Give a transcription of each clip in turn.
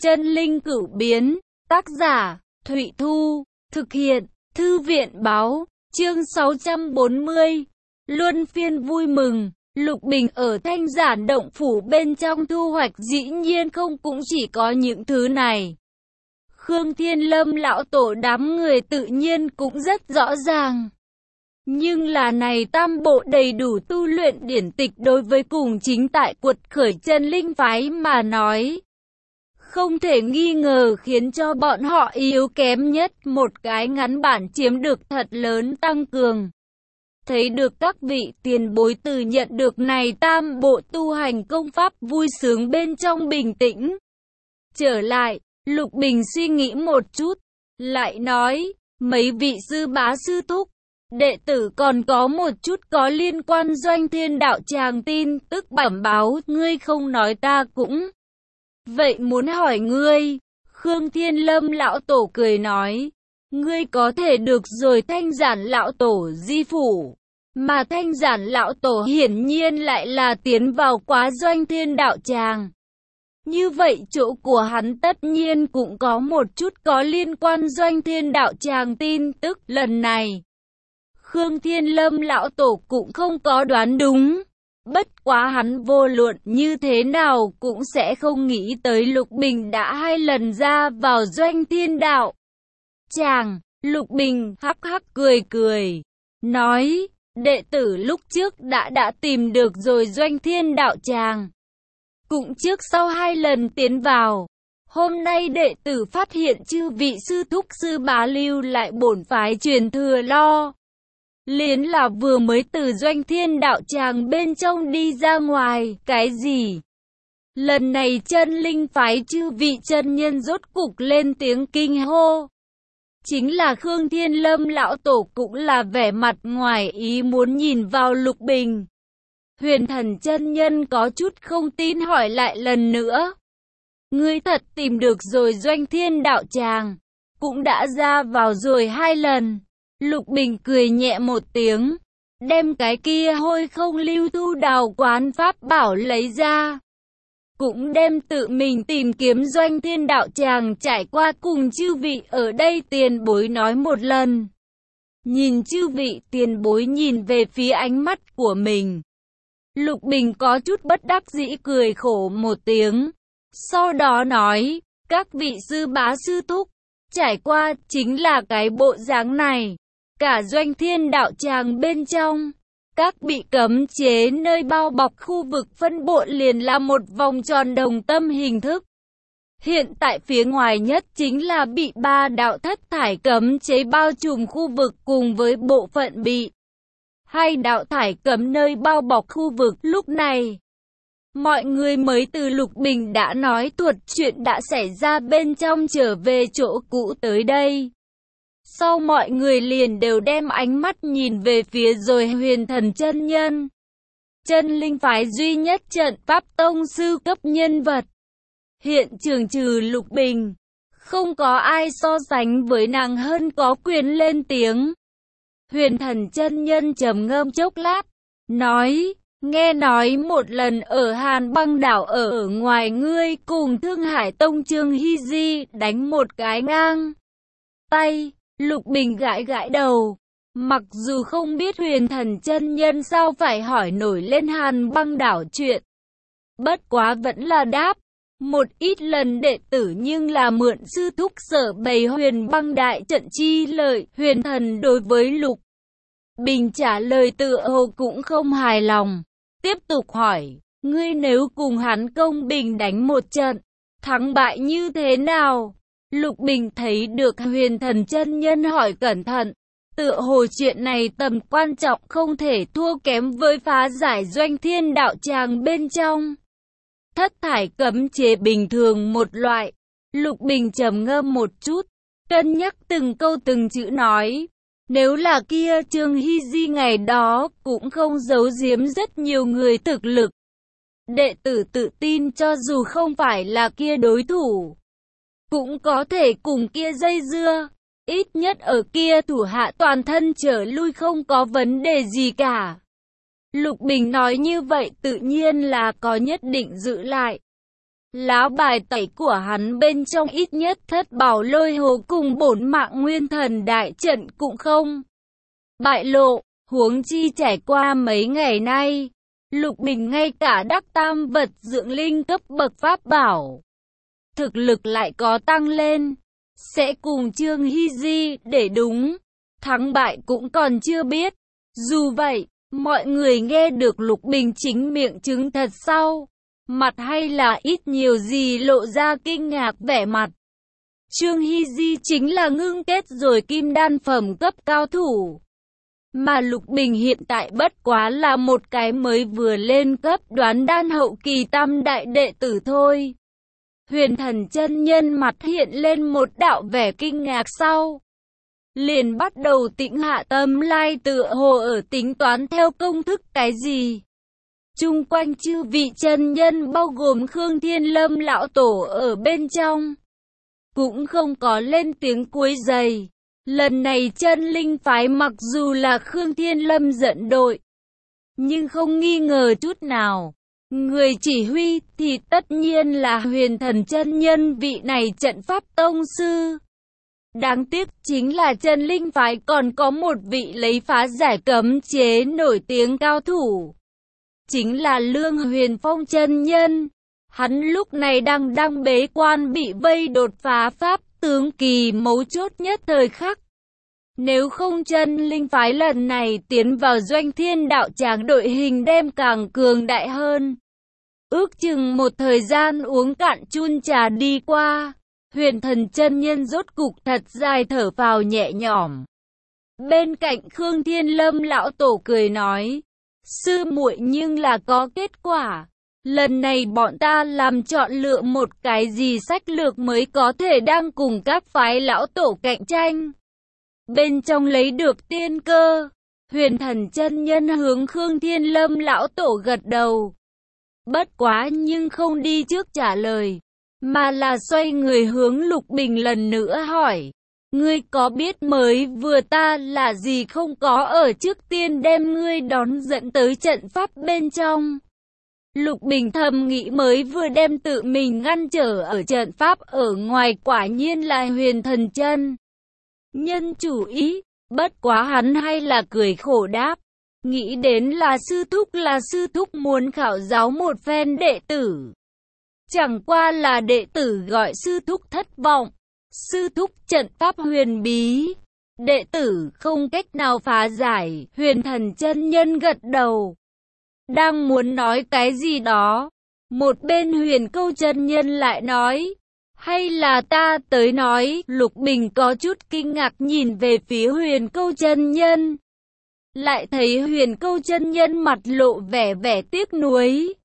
Chân linh cửu biến, tác giả, Thụy Thu, thực hiện, Thư viện báo, chương 640. Luân phiên vui mừng, Lục Bình ở Thanh Giản động phủ bên trong thu hoạch dĩ nhiên không cũng chỉ có những thứ này. Khương Thiên Lâm lão tổ đám người tự nhiên cũng rất rõ ràng. Nhưng là này tam bộ đầy đủ tu luyện điển tịch đối với cùng chính tại quật khởi chân linh phái mà nói, không thể nghi ngờ khiến cho bọn họ yếu kém nhất một cái ngắn bản chiếm được thật lớn tăng cường. Thấy được các vị tiền bối từ nhận được này tam bộ tu hành công pháp vui sướng bên trong bình tĩnh. Trở lại, Lục Bình suy nghĩ một chút, lại nói, mấy vị sư bá sư thúc, đệ tử còn có một chút có liên quan Doanh Thiên đạo tràng tin tức bẩm báo, ngươi không nói ta cũng vậy muốn hỏi ngươi. Khương Thiên Lâm lão tổ cười nói, ngươi có thể được rồi. Thanh Giản lão tổ di phủ, mà Thanh Giản lão tổ hiển nhiên lại là tiến vào quá Doanh Thiên đạo tràng. Như vậy chỗ của hắn tất nhiên cũng có một chút có liên quan Doanh Thiên đạo tràng tin tức. Lần này Khương Thiên Lâm lão tổ cũng không có đoán đúng. Bất quá hắn vô luận như thế nào cũng sẽ không nghĩ tới Lục Bình đã 2 lần ra vào Doanh Thiên đạo tràng. Lục Bình hắc hắc cười cười, nói, đệ tử lúc trước đã tìm được rồi Doanh Thiên đạo tràng. Cũng trước sau 2 lần tiến vào. Hôm nay đệ tử phát hiện chư vị sư thúc sư bá lưu lại bổn phái truyền thừa lo liền là vừa mới từ Doanh Thiên đạo tràng bên trong đi ra ngoài. Cái gì? Lần này chân linh phái chư vị chân nhân rốt cục lên tiếng kinh hô. Chính là Khương Thiên Lâm lão tổ cũng là vẻ mặt ngoài ý muốn nhìn vào Lục Bình. Huyền Thần chân nhân có chút không tin hỏi lại lần nữa. Ngươi thật tìm được rồi Doanh Thiên đạo tràng, cũng đã ra vào rồi 2 lần. Lục Bình cười nhẹ một tiếng, đem cái kia hôi không lưu thu đào quán pháp bảo lấy ra. Cũng đem tự mình tìm kiếm Doanh Thiên đạo tràng trải qua cùng chư vị ở đây tiền bối nói một lần. Nhìn chư vị tiền bối nhìn về phía ánh mắt của mình. Lục Bình có chút bất đắc dĩ cười khổ một tiếng. Sau đó nói, các vị sư bá sư thúc, trải qua chính là cái bộ dáng này. Cả Doanh Thiên đạo tràng bên trong, các bị cấm chế nơi bao bọc khu vực phân bộ liền là một vòng tròn đồng tâm hình thức. Hiện tại phía ngoài nhất chính là bị 3 đạo thất thải cấm chế bao trùm khu vực cùng với bộ phận bị 2 đạo thải cấm nơi bao bọc khu vực. Lúc này, mọi người mới từ Lục Bình đã nói thuật chuyện đã xảy ra bên trong trở về chỗ cũ tới đây. Sau mọi người liền đều đem ánh mắt nhìn về phía rồi Huyền Thần chân nhân. Chân linh phái duy nhất trận pháp tông sư cấp nhân vật. Hiện trường trừ Lục Bình, không có ai so sánh với nàng hơn có quyền lên tiếng. Huyền Thần chân nhân trầm ngâm chốc lát, nói, nghe nói một lần ở Hàn Băng đảo ở ngoài ngươi cùng Thương Hải Tông Trương Hy Di đánh một cái ngang tay. Lục Bình gãi gãi đầu, mặc dù không biết Huyền Thần chân nhân sao phải hỏi nổi lên Hàn Băng đảo chuyện. Bất quá vẫn là đáp, một ít lần đệ tử nhưng là mượn sư thúc sở bày Huyền Băng đại trận chi lợi. Huyền Thần đối với Lục Bình trả lời tựa hồ cũng không hài lòng, tiếp tục hỏi, ngươi nếu cùng hắn công bình đánh một trận, thắng bại như thế nào? Lục Bình thấy được Huyền Thần chân nhân hỏi cẩn thận, tựa hồ chuyện này tầm quan trọng không thể thua kém với phá giải Doanh Thiên đạo tràng bên trong thất thải cấm chế bình thường một loại. Lục Bình trầm ngâm một chút, cân nhắc từng câu từng chữ nói, nếu là kia Trương Hy Di ngày đó cũng không giấu giếm rất nhiều người thực lực. Đệ tử tự tin cho dù không phải là kia đối thủ, cũng có thể cùng kia dây dưa, ít nhất ở kia thủ hạ toàn thân trở lui không có vấn đề gì cả. Lục Bình nói như vậy tự nhiên là có nhất định giữ lại. Lá bài tẩy của hắn bên trong ít nhất thất bảo lôi hồ cùng 4 mạng nguyên thần đại trận cũng không bại lộ, huống chi trải qua mấy ngày nay, Lục Bình ngay cả đắc tam vật dưỡng linh cấp bậc pháp bảo. Thực lực lại có tăng lên, sẽ cùng Trương Hy Di để đúng, thắng bại cũng còn chưa biết. Dù vậy, mọi người nghe được Lục Bình chính miệng chứng thật sau, mặt hay là ít nhiều gì lộ ra kinh ngạc vẻ mặt. Trương Hy Di chính là ngưng kết rồi kim đan phẩm cấp cao thủ. Mà Lục Bình hiện tại bất quá là một cái mới vừa lên cấp đoán đan hậu kỳ tam đại đệ tử thôi. Huyền Thần chân nhân mặt hiện lên một đạo vẻ kinh ngạc sau. Liền bắt đầu tĩnh hạ tâm lai tựa hồ ở tính toán theo công thức cái gì. Chung quanh chư vị chân nhân bao gồm Khương Thiên Lâm lão tổ ở bên trong. Cũng không có lên tiếng quấy rầy. Lần này chân linh phái mặc dù là Khương Thiên Lâm dẫn đội, nhưng không nghi ngờ chút nào. Người chỉ huy thì tất nhiên là Huyền Thần chân nhân vị này trận pháp tông sư. Đáng tiếc chính là chân linh phái còn có một vị lấy phá giải cấm chế nổi tiếng cao thủ. Chính là Lương Huyền Phong chân nhân. Hắn lúc này đang bế quan bị vây đột phá pháp tướng kỳ mấu chốt nhất thời khắc. Nếu không chân linh phái lần này tiến vào Doanh Thiên đạo tràng đội hình đem càng cường đại hơn. Ước chừng một thời gian uống cạn chun trà đi qua, Huyền Thần chân nhân rốt cục thật dài thở phào nhẹ nhõm. Bên cạnh Khương Thiên Lâm lão tổ cười nói, sư muội nhưng là có kết quả. Lần này bọn ta làm chọn lựa một cái gì sách lược mới có thể đang cùng các phái lão tổ cạnh tranh. Bên trong lấy được tiên cơ, Huyền Thần chân nhân hướng Khương Thiên Lâm lão tổ gật đầu. Bất quá nhưng không đi trước trả lời, mà là xoay người hướng Lục Bình lần nữa hỏi. Ngươi có biết mới vừa ta là gì không có ở trước tiên đem ngươi đón dẫn tới trận pháp bên trong. Lục Bình thầm nghĩ mới vừa đem tự mình ngăn trở ở trận pháp ở ngoài quả nhiên là Huyền Thần chân nhân chủ ý, bất quá hắn hay là cười khổ đáp. Nghĩ đến là sư thúc muốn khảo giáo một phen đệ tử. Chẳng qua là đệ tử gọi sư thúc thất vọng. Sư thúc trận pháp huyền bí, đệ tử không cách nào phá giải. Huyền Thần chân nhân gật đầu, đang muốn nói cái gì đó. Một bên Huyền Câu chân nhân lại nói, hay là ta tới nói. Lục Bình có chút kinh ngạc nhìn về phía Huyền Câu chân nhân. Lại thấy Huyền Câu chân nhân mặt lộ vẻ tiếc nuối.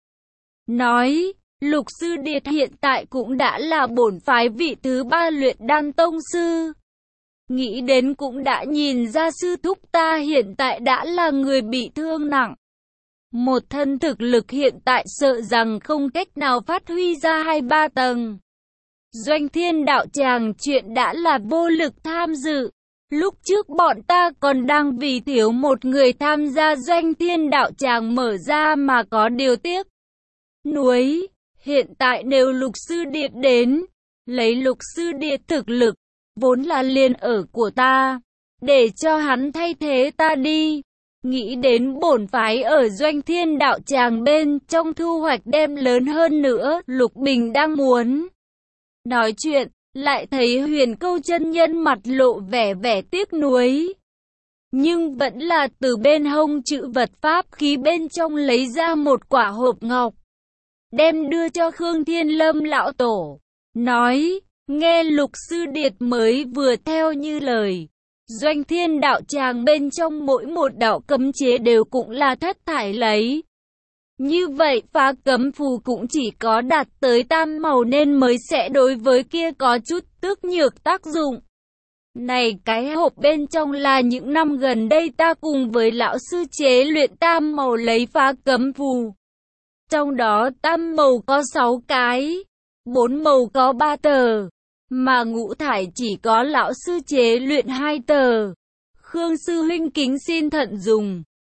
Nói, Lục sư điệt hiện tại cũng đã là bổn phái vị thứ 3 luyện đan tông sư. Nghĩ đến cũng đã nhìn ra sư thúc ta hiện tại đã là người bị thương nặng. Một thân thực lực hiện tại sợ rằng không cách nào phát huy ra 2-3 tầng. Doanh Thiên đạo tràng chuyện đã là vô lực tham dự. Lúc trước bọn ta còn đang vì thiếu một người tham gia Doanh Thiên đạo tràng mở ra mà có điều tiếc nuối. Hiện tại nếu Lục sư điệt đến, lấy Lục sư điệt thực lực, vốn là liền ở của ta, để cho hắn thay thế ta đi. Nghĩ đến bổn phái ở Doanh Thiên đạo tràng bên trong thu hoạch đem lớn hơn nữa. Lục Bình đang muốn nói chuyện, lại thấy Huyền Câu chân nhân mặt lộ vẻ tiếc nuối. Nhưng vẫn là từ bên hông chữ vật pháp khí bên trong lấy ra một quả hộp ngọc, đem đưa cho Khương Thiên Lâm lão tổ. Nói, nghe Lục sư điệt mới vừa theo như lời. Doanh Thiên đạo tràng bên trong mỗi một đạo cấm chế đều cũng là thất thải lấy. Như vậy phá cấm phù cũng chỉ có đạt tới tam màu nên mới sẽ đối với kia có chút tước nhược tác dụng. Này cái hộp bên trong là những năm gần đây ta cùng với lão sư chế luyện tam màu lấy phá cấm phù. Trong đó tam màu có 6 cái, 4 màu có 3 tờ, mà ngũ thải chỉ có lão sư chế luyện 2 tờ. Khương sư huynh kính xin thận dùng.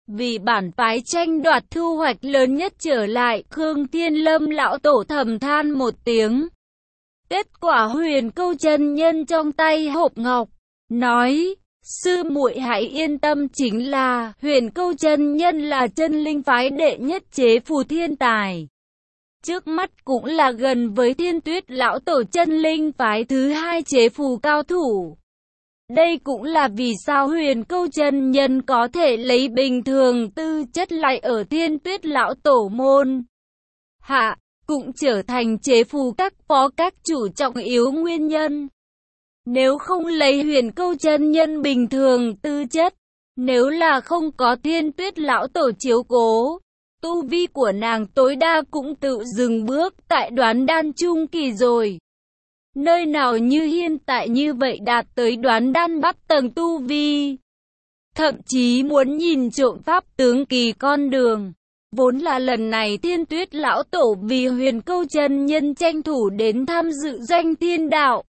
Vì bản phái tranh đoạt thu hoạch lớn nhất trở lại, Khương Thiên Lâm lão tổ thầm than một tiếng. Kết quả Huyền Câu chân nhân trong tay hộp ngọc, nói, sư muội hãy yên tâm, chính là Huyền Câu chân nhân là chân linh phái đệ nhất chế phù thiên tài. Trước mắt cũng là gần với Thiên Tuyết lão tổ chân linh phái thứ hai chế phù cao thủ. Đây cũng là vì sao Huyền Câu chân nhân có thể lấy bình thường tư chất lại ở Thiên Tuyết lão tổ môn hạ, cũng trở thành chế phù các phó các chủ trọng yếu nguyên nhân. Nếu không lấy Huyền Câu chân nhân bình thường tư chất, nếu là không có Thiên Tuyết lão tổ chiếu cố, tu vi của nàng tối đa cũng tự dừng bước tại đoán đan trung kỳ rồi. Nơi nào như hiện tại như vậy đạt tới đoán đan bắt tầng tu vi. Thậm chí muốn nhìn trộm pháp tướng kỳ con đường. Vốn là lần này Thiên Tuyết lão tổ vì Huyền Câu chân nhân tranh thủ đến tham dự danh thiên đạo.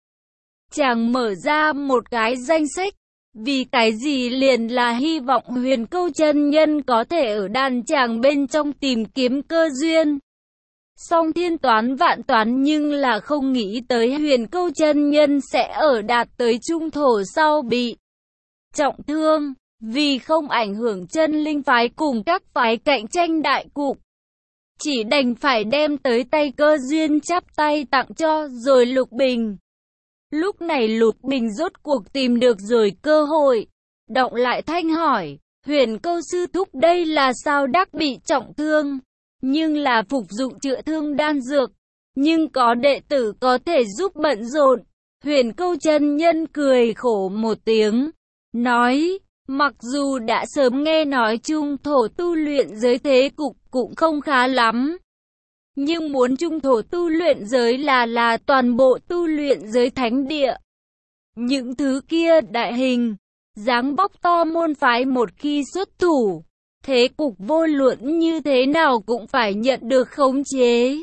Chàng mở ra một cái danh sách. Vì cái gì liền là hy vọng Huyền Câu chân nhân có thể ở đàn chàng bên trong tìm kiếm cơ duyên. Song thiên toán vạn toán nhưng là không nghĩ tới Huyền Câu chân nhân sẽ ở đạt tới trung thổ sau bị trọng thương. Vì không ảnh hưởng chân linh phái cùng các phái cạnh tranh đại cục, chỉ đành phải đem tới tay cơ duyên chắp tay tặng cho rồi Lục Bình. Lúc này Lục Bình rốt cuộc tìm được rồi cơ hội, động lại thanh hỏi, Huyền Câu sư thúc đây là sao đắc bị trọng thương, nhưng là phục dụng chữa thương đan dược, nhưng có đệ tử có thể giúp bận rộn. Huyền Câu chân nhân cười khổ một tiếng, nói, mặc dù đã sớm nghe nói trung thổ tu luyện giới thế cục cũng không khá lắm, nhưng muốn trung thổ tu luyện giới là toàn bộ tu luyện giới thánh địa. Những thứ kia đại hình, dáng bóc to môn phái một khi xuất thủ, thế cục vô luận như thế nào cũng phải nhận được khống chế.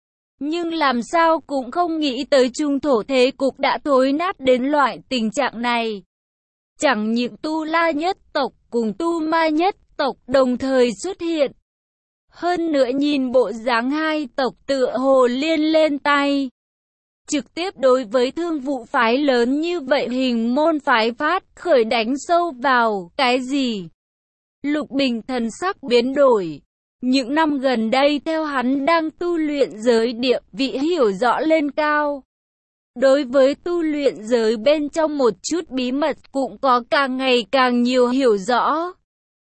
Nhưng làm sao cũng không nghĩ tới trung thổ thế cục đã thối nát đến loại tình trạng này. Chẳng những Tu La nhất tộc cùng Tu Ma nhất tộc đồng thời xuất hiện. Hơn nữa nhìn bộ dáng hai tộc tựa hồ liên lên tay. Trực tiếp đối với thương vụ phái lớn như vậy hình môn phái phát khởi đánh sâu vào, cái gì? Lục Bình thần sắc biến đổi. Những năm gần đây theo hắn đang tu luyện giới địa vị hiểu rõ lên cao. Đối với tu luyện giới bên trong một chút bí mật cũng có càng ngày càng nhiều hiểu rõ.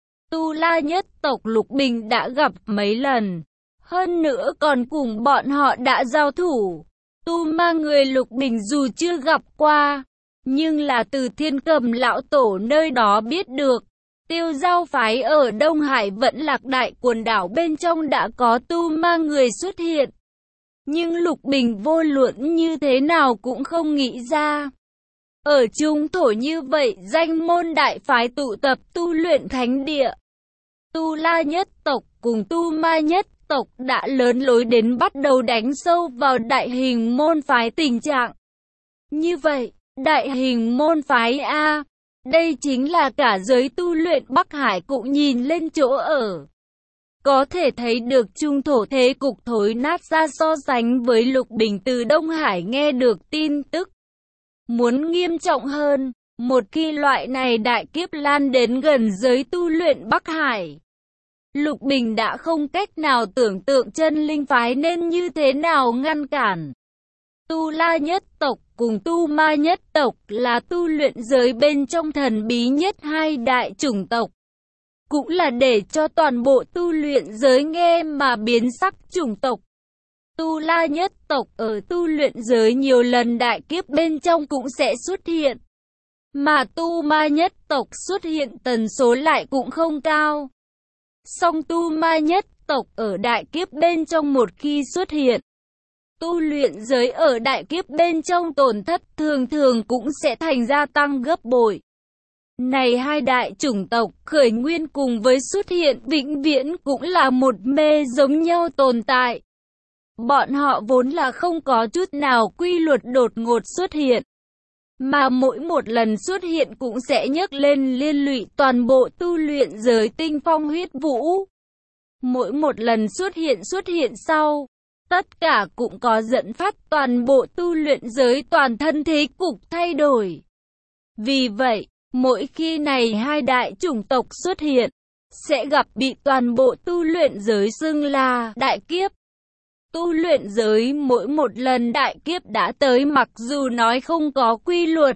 Tu La nhất tộc Lục Bình đã gặp mấy lần. Hơn nữa còn cùng bọn họ đã giao thủ. Tu Ma người Lục Bình dù chưa gặp qua, nhưng là từ Thiên Cầm lão tổ nơi đó biết được. Tiêu Giao phái ở Đông Hải Vẫn Lạc đại quần đảo bên trong đã có Tu Ma người xuất hiện. Nhưng Lục Bình vô luận như thế nào cũng không nghĩ ra. Ở trung thổ như vậy danh môn đại phái tụ tập tu luyện thánh địa. Tu La nhất tộc cùng Tu Ma nhất tộc đã lớn lối đến bắt đầu đánh sâu vào đại hình môn phái tình trạng. Như vậy, đại hình môn phái A, đây chính là cả giới tu luyện Bắc Hải cũng nhìn lên chỗ ở. Có thể thấy được trung thổ thế cục thối nát ra so sánh với Lục Bình từ Đông Hải nghe được tin tức. Muốn nghiêm trọng hơn, một khi loại này đại kiếp lan đến gần giới tu luyện Bắc Hải, Lục Bình đã không cách nào tưởng tượng chân linh phái nên như thế nào ngăn cản. Tu La nhất tộc cùng Tu Ma nhất tộc là tu luyện giới bên trong thần bí nhất hai đại chủng tộc. Cũng là để cho toàn bộ tu luyện giới nghe mà biến sắc chủng tộc. Tu La nhất tộc ở tu luyện giới nhiều lần đại kiếp bên trong cũng sẽ xuất hiện. Mà Tu Ma nhất tộc xuất hiện tần số lại cũng không cao. Song Tu Ma nhất tộc ở đại kiếp bên trong một khi xuất hiện, tu luyện giới ở đại kiếp bên trong tổn thất thường thường cũng sẽ thành gia tăng gấp bội. Này hai đại chủng tộc khởi nguyên cùng với xuất hiện vĩnh viễn cũng là một mê giống nhau tồn tại. Bọn họ vốn là không có chút nào quy luật đột ngột xuất hiện. mà mỗi một lần xuất hiện cũng sẽ nhấc lên liên lụy toàn bộ tu luyện giới tinh phong huyết vũ. Mỗi một lần xuất hiện sau, tất cả cũng có dẫn phát toàn bộ tu luyện giới toàn thân thế cục thay đổi. Vì vậy, mỗi khi này hai đại chủng tộc xuất hiện, sẽ gặp bị toàn bộ tu luyện giới xưng là đại kiếp. Tu luyện giới mỗi một lần đại kiếp đã tới mặc dù nói không có quy luật,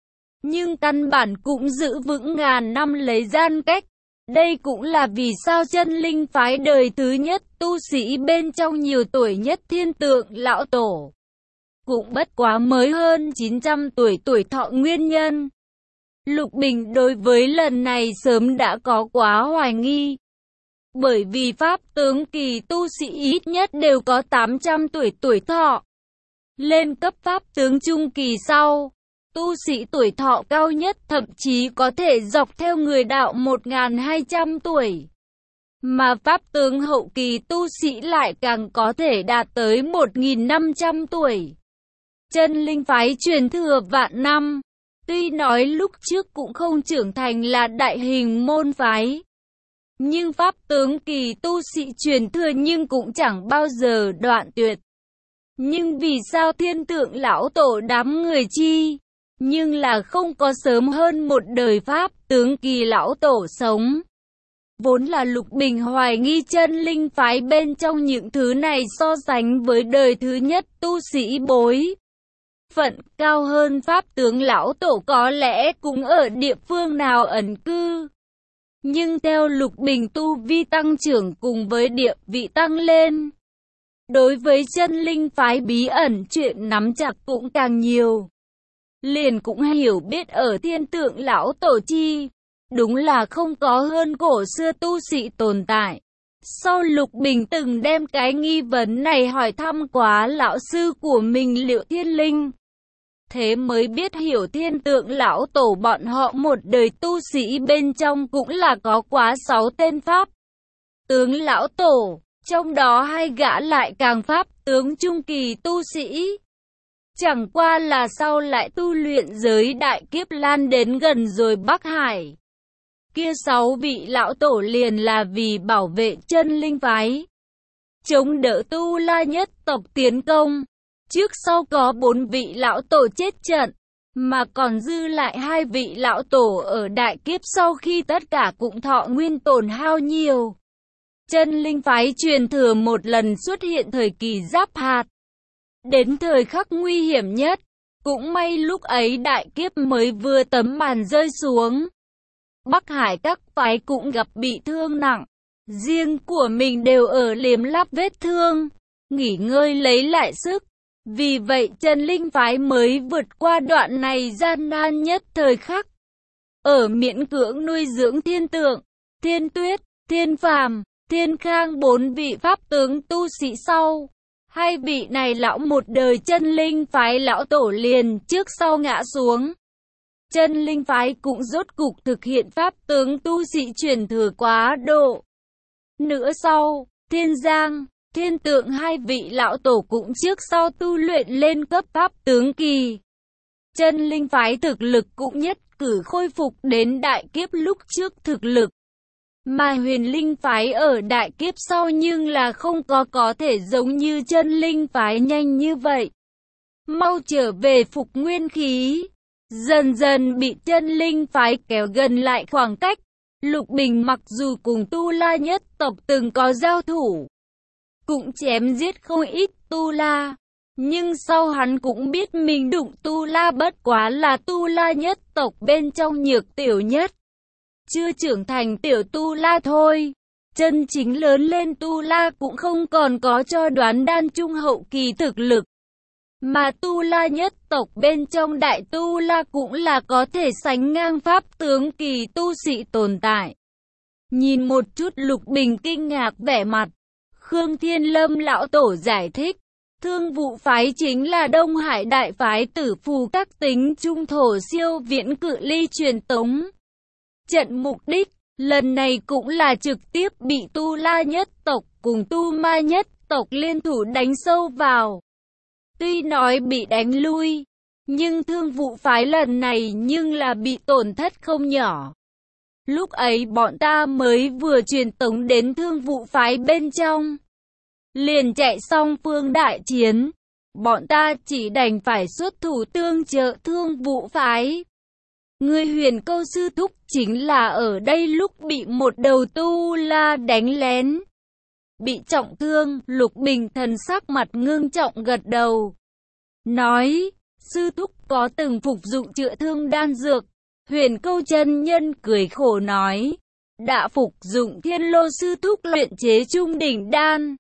nhưng căn bản cũng giữ vững ngàn năm lấy gian cách. Đây cũng là vì sao chân linh phái đời thứ nhất tu sĩ bên trong nhiều tuổi nhất Thiên Tượng Lão Tổ. Cũng bất quá mới hơn 900 tuổi thọ nguyên nhân. Lục Bình đối với lần này sớm đã có quá hoài nghi. Bởi vì pháp tướng kỳ tu sĩ ít nhất đều có 800 tuổi thọ. Lên cấp pháp tướng trung kỳ sau, tu sĩ tuổi thọ cao nhất thậm chí có thể dọc theo người đạo 1200 tuổi. Mà pháp tướng hậu kỳ tu sĩ lại càng có thể đạt tới 1500 tuổi. Chân linh phái truyền thừa vạn năm. Tuy nói lúc trước cũng không trưởng thành là đại hình môn phái, nhưng pháp tướng kỳ tu sĩ truyền thừa nhưng cũng chẳng bao giờ đoạn tuyệt. Nhưng vì sao Thiên Tượng Lão Tổ đám người chi, nhưng là không có sớm hơn một đời pháp tướng kỳ Lão Tổ sống? Vốn là Lục Bình hoài nghi chân linh phái bên trong những thứ này so sánh với đời thứ nhất tu sĩ bối phận cao hơn pháp tướng Lão Tổ có lẽ cũng ở địa phương nào ẩn cư. Nhưng theo Lục Bình tu vi tăng trưởng cùng với địa vị tăng lên, đối với chân linh phái bí ẩn chuyện nắm chặt cũng càng nhiều. Liền cũng hiểu biết ở Thiên Tượng Lão Tổ chi, đúng là không có hơn cổ xưa tu sĩ tồn tại. Sau Lục Bình từng đem cái nghi vấn này hỏi thăm quá lão sư của mình Liệu Thiên Linh. Thế mới biết hiểu Thiên Tượng Lão Tổ bọn họ một đời tu sĩ bên trong cũng là có quá 6 tên pháp tướng Lão Tổ, trong đó 2 gã lại càng pháp tướng trung kỳ tu sĩ. Chẳng qua là sau lại tu luyện giới đại kiếp lan đến gần rồi Bắc Hải. Kia 6 vị Lão Tổ liền là vì bảo vệ chân linh phái, chống đỡ Tu La nhất tộc tiến công. Trước sau có 4 vị Lão Tổ chết trận, mà còn dư lại 2 vị Lão Tổ ở đại kiếp sau khi tất cả cũng thọ nguyên tổn hao nhiều. Chân linh phái truyền thừa một lần xuất hiện thời kỳ giáp hạt. Đến thời khắc nguy hiểm nhất, cũng may lúc ấy đại kiếp mới vừa tấm màn rơi xuống. Bắc Hải các phái cũng gặp bị thương nặng, riêng của mình đều ở liếm láp vết thương, nghỉ ngơi lấy lại sức. Vì vậy chân linh phái mới vượt qua đoạn này gian nan nhất thời khắc. Ở miễn cưỡng nuôi dưỡng Thiên Tượng, Thiên Tuyết, Thiên Phàm, Thiên Khang 4 vị pháp tướng tu sĩ sau. 2 vị này lão một đời chân linh phái Lão Tổ liền trước sau ngã xuống. Chân linh phái cũng rốt cục thực hiện pháp tướng tu sĩ truyền thừa quá độ. Nữa sau, Thiên Giang, Thiên Tượng 2 vị Lão Tổ cũng trước sau tu luyện lên cấp pháp tướng kỳ. Chân linh phái thực lực cũng nhất cử khôi phục đến đại kiếp lúc trước thực lực. Mà huyền linh phái ở đại kiếp sau nhưng là không có thể giống như chân linh phái nhanh như vậy. Mau trở về phục nguyên khí. Dần dần bị chân linh phái kéo gần lại khoảng cách. Lục Bình mặc dù cùng Tu La nhất tộc từng có giao thủ, cũng chém giết không ít Tu La, nhưng sau hắn cũng biết mình đụng Tu La bất quá là Tu La nhất tộc bên trong nhược tiểu nhất, chưa trưởng thành tiểu Tu La thôi. Chân chính lớn lên Tu La cũng không còn có cho đoán đan trung hậu kỳ thực lực, mà Tu La nhất tộc bên trong đại Tu La cũng là có thể sánh ngang pháp tướng kỳ tu sĩ tồn tại. Nhìn một chút Lục Bình kinh ngạc vẻ mặt, Khương Thiên Lâm Lão Tổ giải thích, Thương Vụ phái chính là Đông Hải đại phái tử phù các tính trung thổ siêu viễn cự ly truyền tống trận. Mục đích lần này cũng là trực tiếp bị Tu La nhất tộc cùng Tu Ma nhất tộc liên thủ đánh sâu vào. Tuy nói bị đánh lui, Nhưng Thương Vụ phái lần này nhưng là bị tổn thất không nhỏ. Lúc ấy bọn ta mới vừa truyền tống đến Thương Vụ phái bên trong, liền chạy xong phương đại chiến. Bọn ta chỉ đành phải xuất thủ tương trợ Thương Vụ phái. Người Huyền Câu sư thúc chính là ở đây lúc bị một đầu tu la đánh lén, bị trọng thương. Lục Bình thần sắc mặt ngưng trọng gật đầu, nói, sư thúc có từng phục dụng chữa thương đan dược? Huyền Câu chân nhân cười khổ nói, đã phục dụng Thiên Lô sư thúc luyện chế trung đỉnh đan.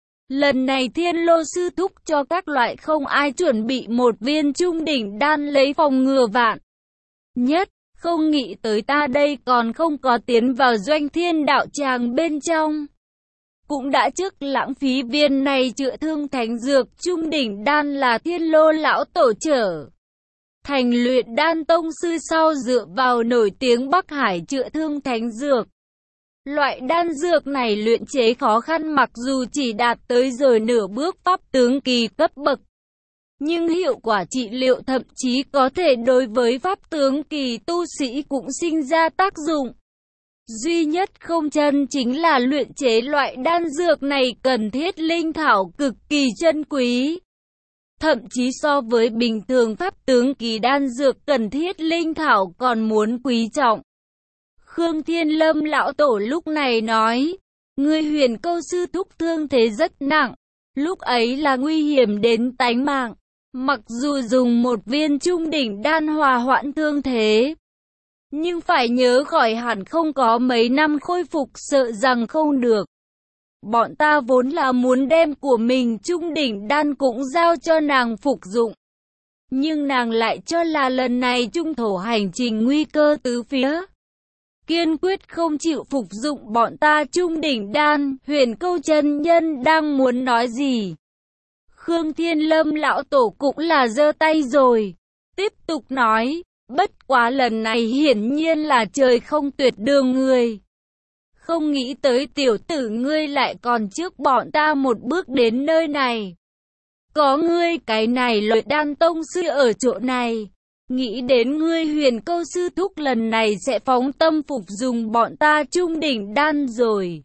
Lần này Thiên Lô sư thúc cho các loại không ai chuẩn bị một viên trung đỉnh đan lấy phòng ngừa vạn nhất. Không nghĩ tới ta đây còn không có tiến vào doanh thiên đạo tràng bên trong, cũng đã trước lãng phí viên này chữa thương thánh dược. Trung đỉnh đan là Thiên Lô lão tổ trở thành luyện đan tông sư sau dựa vào nổi tiếng Bắc Hải chữa thương thánh dược. Loại đan dược này luyện chế khó khăn, mặc dù chỉ đạt tới rồi nửa bước pháp tướng kỳ cấp bậc, nhưng hiệu quả trị liệu thậm chí có thể đối với pháp tướng kỳ tu sĩ cũng sinh ra tác dụng. Duy nhất không chân chính là luyện chế loại đan dược này cần thiết linh thảo cực kỳ chân quý. Thậm chí so với bình thường pháp tướng kỳ đan dược cần thiết linh thảo còn muốn quý trọng. Khương Thiên Lâm lão tổ lúc này nói, người Huyền Câu sư thúc thương thế rất nặng, lúc ấy là nguy hiểm đến tánh mạng. Mặc dù dùng một viên trung đỉnh đan hòa hoãn thương thế, nhưng phải nhớ khỏi hẳn không có mấy năm khôi phục, sợ rằng không được. Bọn ta vốn là muốn đem của mình trung đỉnh đan cũng giao cho nàng phục dụng, nhưng nàng lại cho là lần này trung thổ hành trình nguy cơ tứ phía, kiên quyết không chịu phục dụng bọn ta trung đỉnh đan. Huyền Câu chân nhân đang muốn nói gì, Khương Thiên Lâm lão tổ cũng là giơ tay rồi, tiếp tục nói, bất quá lần này hiển nhiên là trời không tuyệt đường người. Không nghĩ tới tiểu tử ngươi lại còn trước bọn ta một bước đến nơi này. Có ngươi cái này luyện đan tông sư ở chỗ này, nghĩ đến ngươi Huyền Câu sư thúc lần này sẽ phóng tâm phục dùng bọn ta trung đỉnh đan rồi.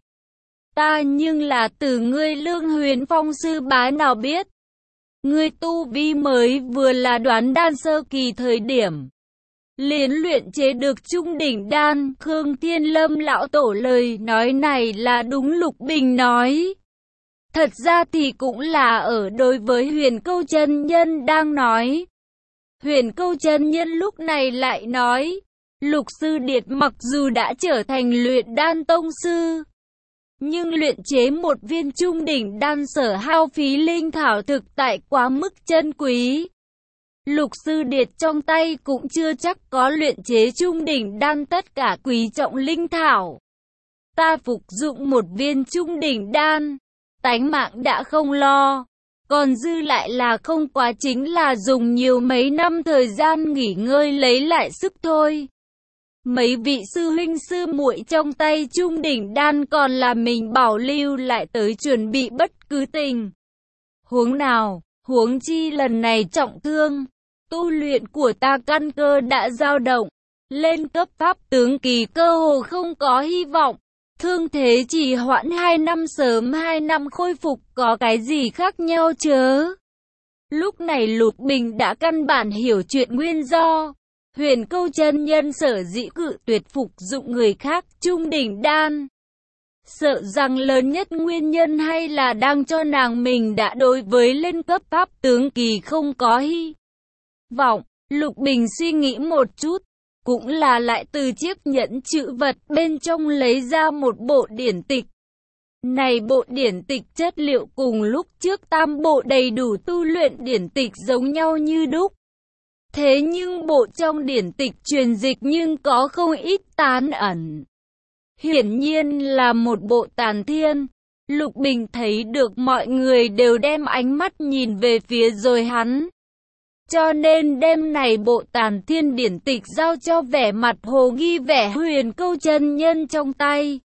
Ta nhưng là từ ngươi Lương Huyền Phong sư bá nào biết, ngươi tu vi mới vừa là đoán đan sơ kỳ thời điểm, liền luyện chế được trung đỉnh đan. Khương Thiên Lâm lão tổ lời nói này là đúng Lục Bình nói. Thật ra thì cũng là ở đối với Huyền Câu chân nhân đang nói. Huyền Câu chân nhân lúc này lại nói, Lục sư điệt mặc dù đã trở thành luyện đan tông sư, nhưng luyện chế một viên trung đỉnh đan sở hao phí linh thảo thực tại quá mức chân quý. Lục sư điệt trong tay cũng chưa chắc có luyện chế trung đỉnh đan tất cả quý trọng linh thảo. Ta phục dụng một viên trung đỉnh đan, tánh mạng đã không lo, còn dư lại là không quá chính là dùng nhiều mấy năm thời gian nghỉ ngơi lấy lại sức thôi. Mấy vị sư huynh sư muội trong tay trung đỉnh đan còn là mình bảo lưu lại tới chuẩn bị bất cứ tình huống nào, huống chi lần này trọng thương, tu luyện của ta căn cơ đã dao động, lên cấp pháp tướng kỳ cơ hồ không có hy vọng. Thương thế chỉ hoãn 2 năm sớm 2 năm khôi phục có cái gì khác nhau chớ. Lúc này Lục Bình đã căn bản hiểu chuyện nguyên do. Huyền Câu chân nhân sở dĩ cự tuyệt phục dụng người khác trung đỉnh đan, sợ rằng lớn nhất nguyên nhân hay là đang cho nàng mình đã đối với lên cấp pháp tướng kỳ không có hy vọng. Lục Bình suy nghĩ một chút, cũng là lại từ chiếc nhẫn chữ vật bên trong lấy ra một bộ điển tịch. Này bộ điển tịch chất liệu cùng lúc trước tam bộ đầy đủ tu luyện điển tịch giống nhau như đúc. Thế nhưng bộ trong điển tịch truyền dịch nhưng có không ít tán ẩn. Hiển nhiên là một bộ tàn thiên. Lục Bình thấy được mọi người đều đem ánh mắt nhìn về phía rồi hắn, cho nên đem này bộ tàn thiên điển tịch giao cho vẻ mặt hồ nghi vẻ Huyền Câu chân nhân trong tay.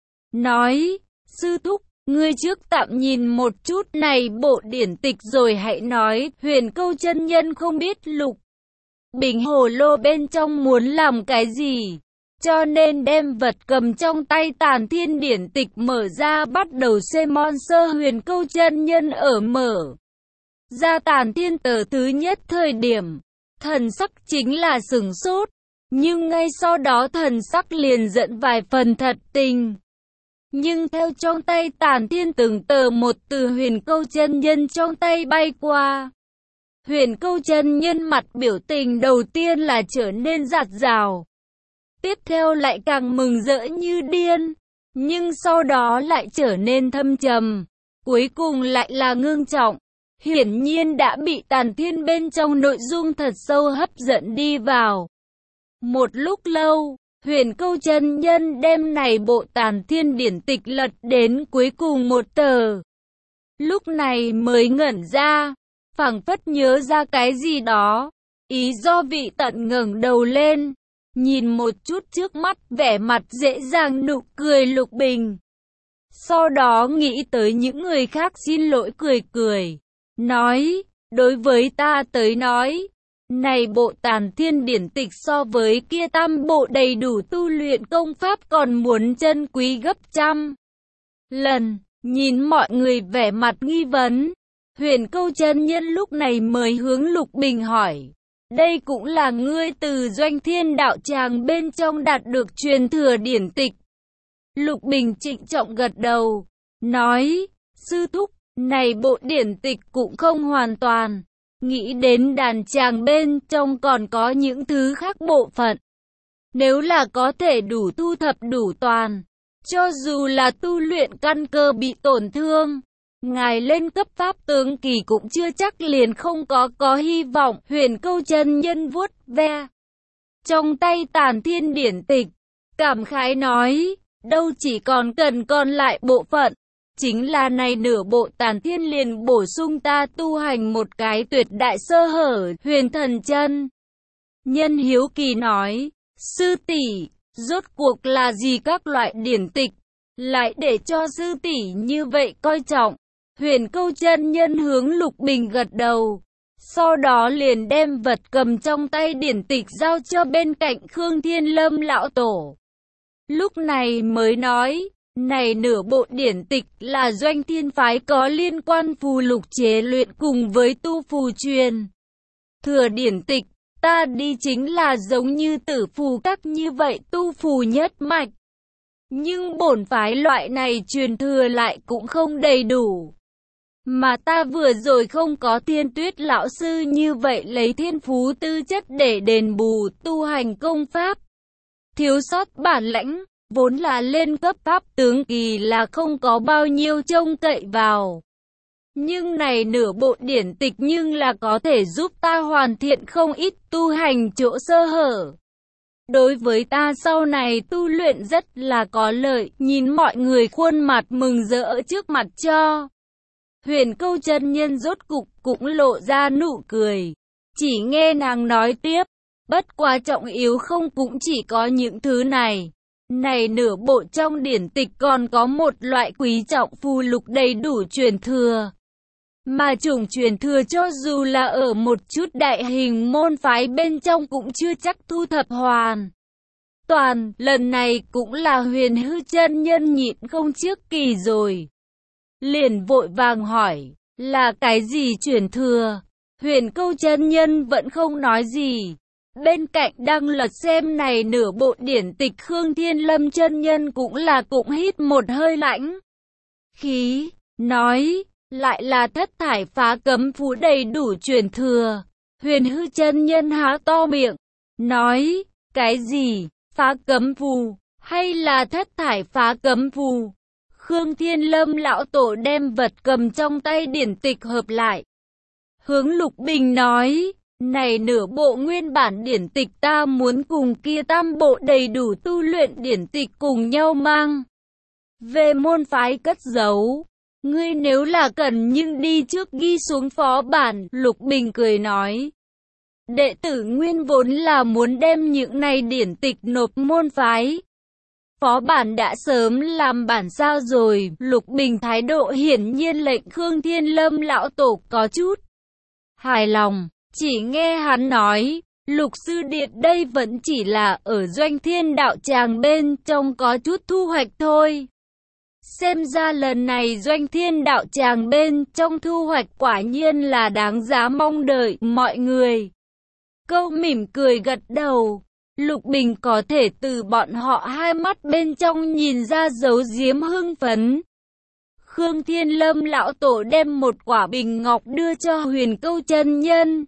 Nói, sư thúc, ngươi trước tạm nhìn một chút này bộ điển tịch rồi hãy nói. Huyền Câu chân nhân không biết Lục bình hồ lô bên trong muốn làm cái gì, cho nên đem vật cầm trong tay Tản Thiên điển tịch mở ra bắt đầu xem. Môn Sơ Huyền Câu chân nhân ở mở ra Tản Thiên tờ thứ nhất thời điểm, thần sắc chính là sửng sốt, nhưng ngay sau đó thần sắc liền giận vài phần thật tình. Nhưng theo trong tay Tản Thiên từng tờ một từ Huyền Câu chân nhân trong tay bay qua, Huyền Câu chân nhân mặt biểu tình đầu tiên là trở nên dạt dào, tiếp theo lại càng mừng rỡ như điên, nhưng sau đó lại trở nên thâm trầm, cuối cùng lại là ngưng trọng. Hiển nhiên đã bị Tản Thiên bên trong nội dung thật sâu hấp dẫn đi vào. Một lúc lâu, Huyền Câu chân nhân đem này bộ Tản Thiên điển tịch lật đến cuối cùng một tờ. Lúc này mới ngẩn ra, phảng phất nhớ ra cái gì đó. Ý do vị tận ngẩng đầu lên, nhìn một chút trước mắt vẻ mặt dễ dàng nụ cười Lục Bình. Sau đó nghĩ tới những người khác xin lỗi cười cười, nói, đối với ta tới nói, này bộ Tản Thiên điển tịch so với kia tam bộ đầy đủ tu luyện công pháp còn muốn chân quý gấp trăm lần. Nhìn mọi người vẻ mặt nghi vấn, Huyền Câu chân nhân lúc này mới hướng Lục Bình hỏi, đây cũng là ngươi từ Doanh Thiên đạo tràng bên trong đạt được truyền thừa điển tịch. Lục Bình trịnh trọng gật đầu, nói, sư thúc, này bộ điển tịch cũng không hoàn toàn. Nghĩ đến đàn tràng bên trong còn có những thứ khác bộ phận. Nếu là có thể đủ thu thập đủ toàn, cho dù là tu luyện căn cơ bị tổn thương, ngài lên cấp pháp tướng kỳ cũng chưa chắc liền không có hy vọng. Huyền Câu chân nhân vuốt ve trong tay Tản Thiên điển tịch, cảm khái nói, đâu chỉ còn lại bộ phận. Chính là này nửa bộ Tản Thiên liền bổ sung ta tu hành một cái tuyệt đại sơ hở. Huyền Thần chân nhân hiếu kỳ nói, sư tỷ, rốt cuộc là gì các loại điển tịch, lại để cho sư tỷ như vậy coi trọng. Huyền Câu chân nhân hướng Lục Bình gật đầu, sau đó liền đem vật cầm trong tay điển tịch giao cho bên cạnh Khương Thiên Lâm lão tổ. Lúc này mới nói, này nửa bộ điển tịch là Doanh Thiên phái có liên quan phù lục chế luyện cùng với tu phù truyền thừa điển tịch, ta đi chính là giống như Tử Phù các như vậy tu phù nhất mạch. Nhưng bổn phái loại này truyền thừa lại cũng không đầy đủ. Mà ta vừa rồi không có Thiên Tuyết lão sư như vậy lấy thiên phú tư chất để đền bù tu hành công pháp. Thiếu sót bản lãnh, vốn là lên cấp pháp tướng kỳ là không có bao nhiêu trông cậy vào. Nhưng này nửa bộ điển tịch nhưng là có thể giúp ta hoàn thiện không ít tu hành chỗ sơ hở. Đối với ta sau này tu luyện rất là có lợi. Nhìn mọi người khuôn mặt mừng rỡ trước mặt cho. Huyền Câu chân nhân rốt cục cũng lộ ra nụ cười. Chỉ nghe nàng nói tiếp, bất quá trọng yếu không cũng chỉ có những thứ này. Này nửa bộ trong điển tịch còn có một loại quý trọng phù lục đầy đủ truyền thừa. Mà chủng truyền thừa cho dù là ở một chút đại hình môn phái bên trong cũng chưa chắc thu thập hoàn toàn. Lần này cũng là Huyền Hư chân nhân nhịn không trước kỳ rồi. Liền vội vàng hỏi, là cái gì truyền thừa? Huyền Câu chân nhân vẫn không nói gì. Bên cạnh đang lật xem này nửa bộ điển tịch Khương Thiên Lâm chân nhân cũng hít một hơi lãnh khí, nói, lại là thất thải phá cấm phù đầy đủ truyền thừa. Huyền Hư chân nhân há to miệng, nói, cái gì, phá cấm phù, hay là thất thải phá cấm phù? Khương Thiên Lâm lão tổ đem vật cầm trong tay điển tịch hợp lại. Hướng Lục Bình nói, này nửa bộ nguyên bản điển tịch ta muốn cùng kia tam bộ đầy đủ tu luyện điển tịch cùng nhau mang về môn phái cất giấu. Ngươi nếu là cần nhưng đi trước ghi xuống phó bản. Lục Bình cười nói, đệ tử nguyên vốn là muốn đem những này điển tịch nộp môn phái. Phó bản đã sớm làm bản sao rồi. Lục Bình thái độ hiển nhiên lệnh Khương Thiên Lâm lão tổ có chút hài lòng. Chỉ nghe hắn nói, Lục sư điệt đây vẫn chỉ là ở Doanh Thiên đạo tràng bên trong có chút thu hoạch thôi. Xem ra lần này Doanh Thiên đạo tràng bên trong thu hoạch quả nhiên là đáng giá mong đợi mọi người. Câu mỉm cười gật đầu. Lục Bình có thể từ bọn họ hai mắt bên trong nhìn ra dấu diếm hưng phấn. Khương Thiên Lâm lão tổ đem một quả bình ngọc đưa cho Huyền Câu chân nhân.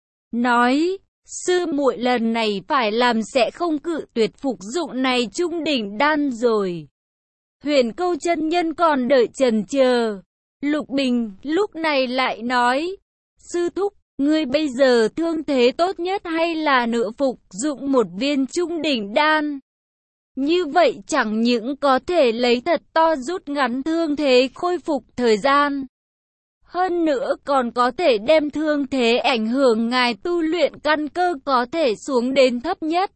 Nói, sư muội lần này phải làm sẽ không cự tuyệt phục dụng này trung đỉnh đan rồi. Huyền Câu chân nhân còn đợi chần chờ. Lục Bình lúc này lại nói, sư thúc, ngươi bây giờ thương thế tốt nhất hay là nửa phục dụng một viên trung đỉnh đan? Như vậy chẳng những có thể lấy thật to rút ngắn thương thế khôi phục thời gian. Hơn nữa còn có thể đem thương thế ảnh hưởng ngài tu luyện căn cơ có thể xuống đến thấp nhất.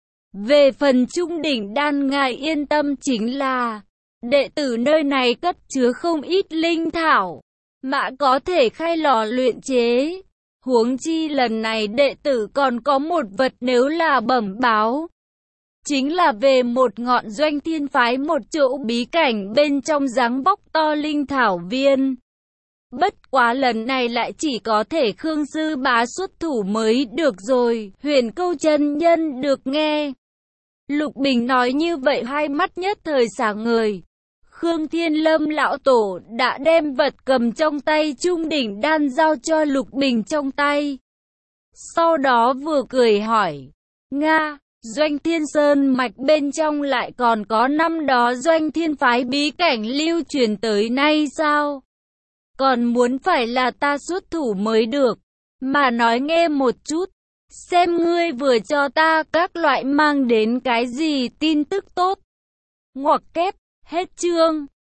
Về phần trung đỉnh đan ngài yên tâm chính là, đệ tử nơi này cất chứa không ít linh thảo, mà có thể khai lò luyện chế. Huống chi lần này đệ tử còn có một vật nếu là bẩm báo. Chính là về một ngọn Doanh Thiên phái một chỗ bí cảnh bên trong dáng vóc to linh thảo viên. Bất quá lần này lại chỉ có thể Khương sư bá xuất thủ mới được rồi. Huyền Câu chân nhân được nghe Lục Bình nói như vậy hai mắt nhất thời sáng ngời. Khương Thiên Lâm lão tổ đã đem vật cầm trong tay trung đỉnh đan giao cho Lục Bình trong tay. Sau đó vừa cười hỏi, Nga, Doanh Thiên Sơn mạch bên trong lại còn có năm đó Doanh Thiên phái bí cảnh lưu truyền tới nay sao? Còn muốn phải là ta xuất thủ mới được, mà nói nghe một chút, xem ngươi vừa cho ta các loại mang đến cái gì tin tức tốt. Ngoặc kép, hết chương.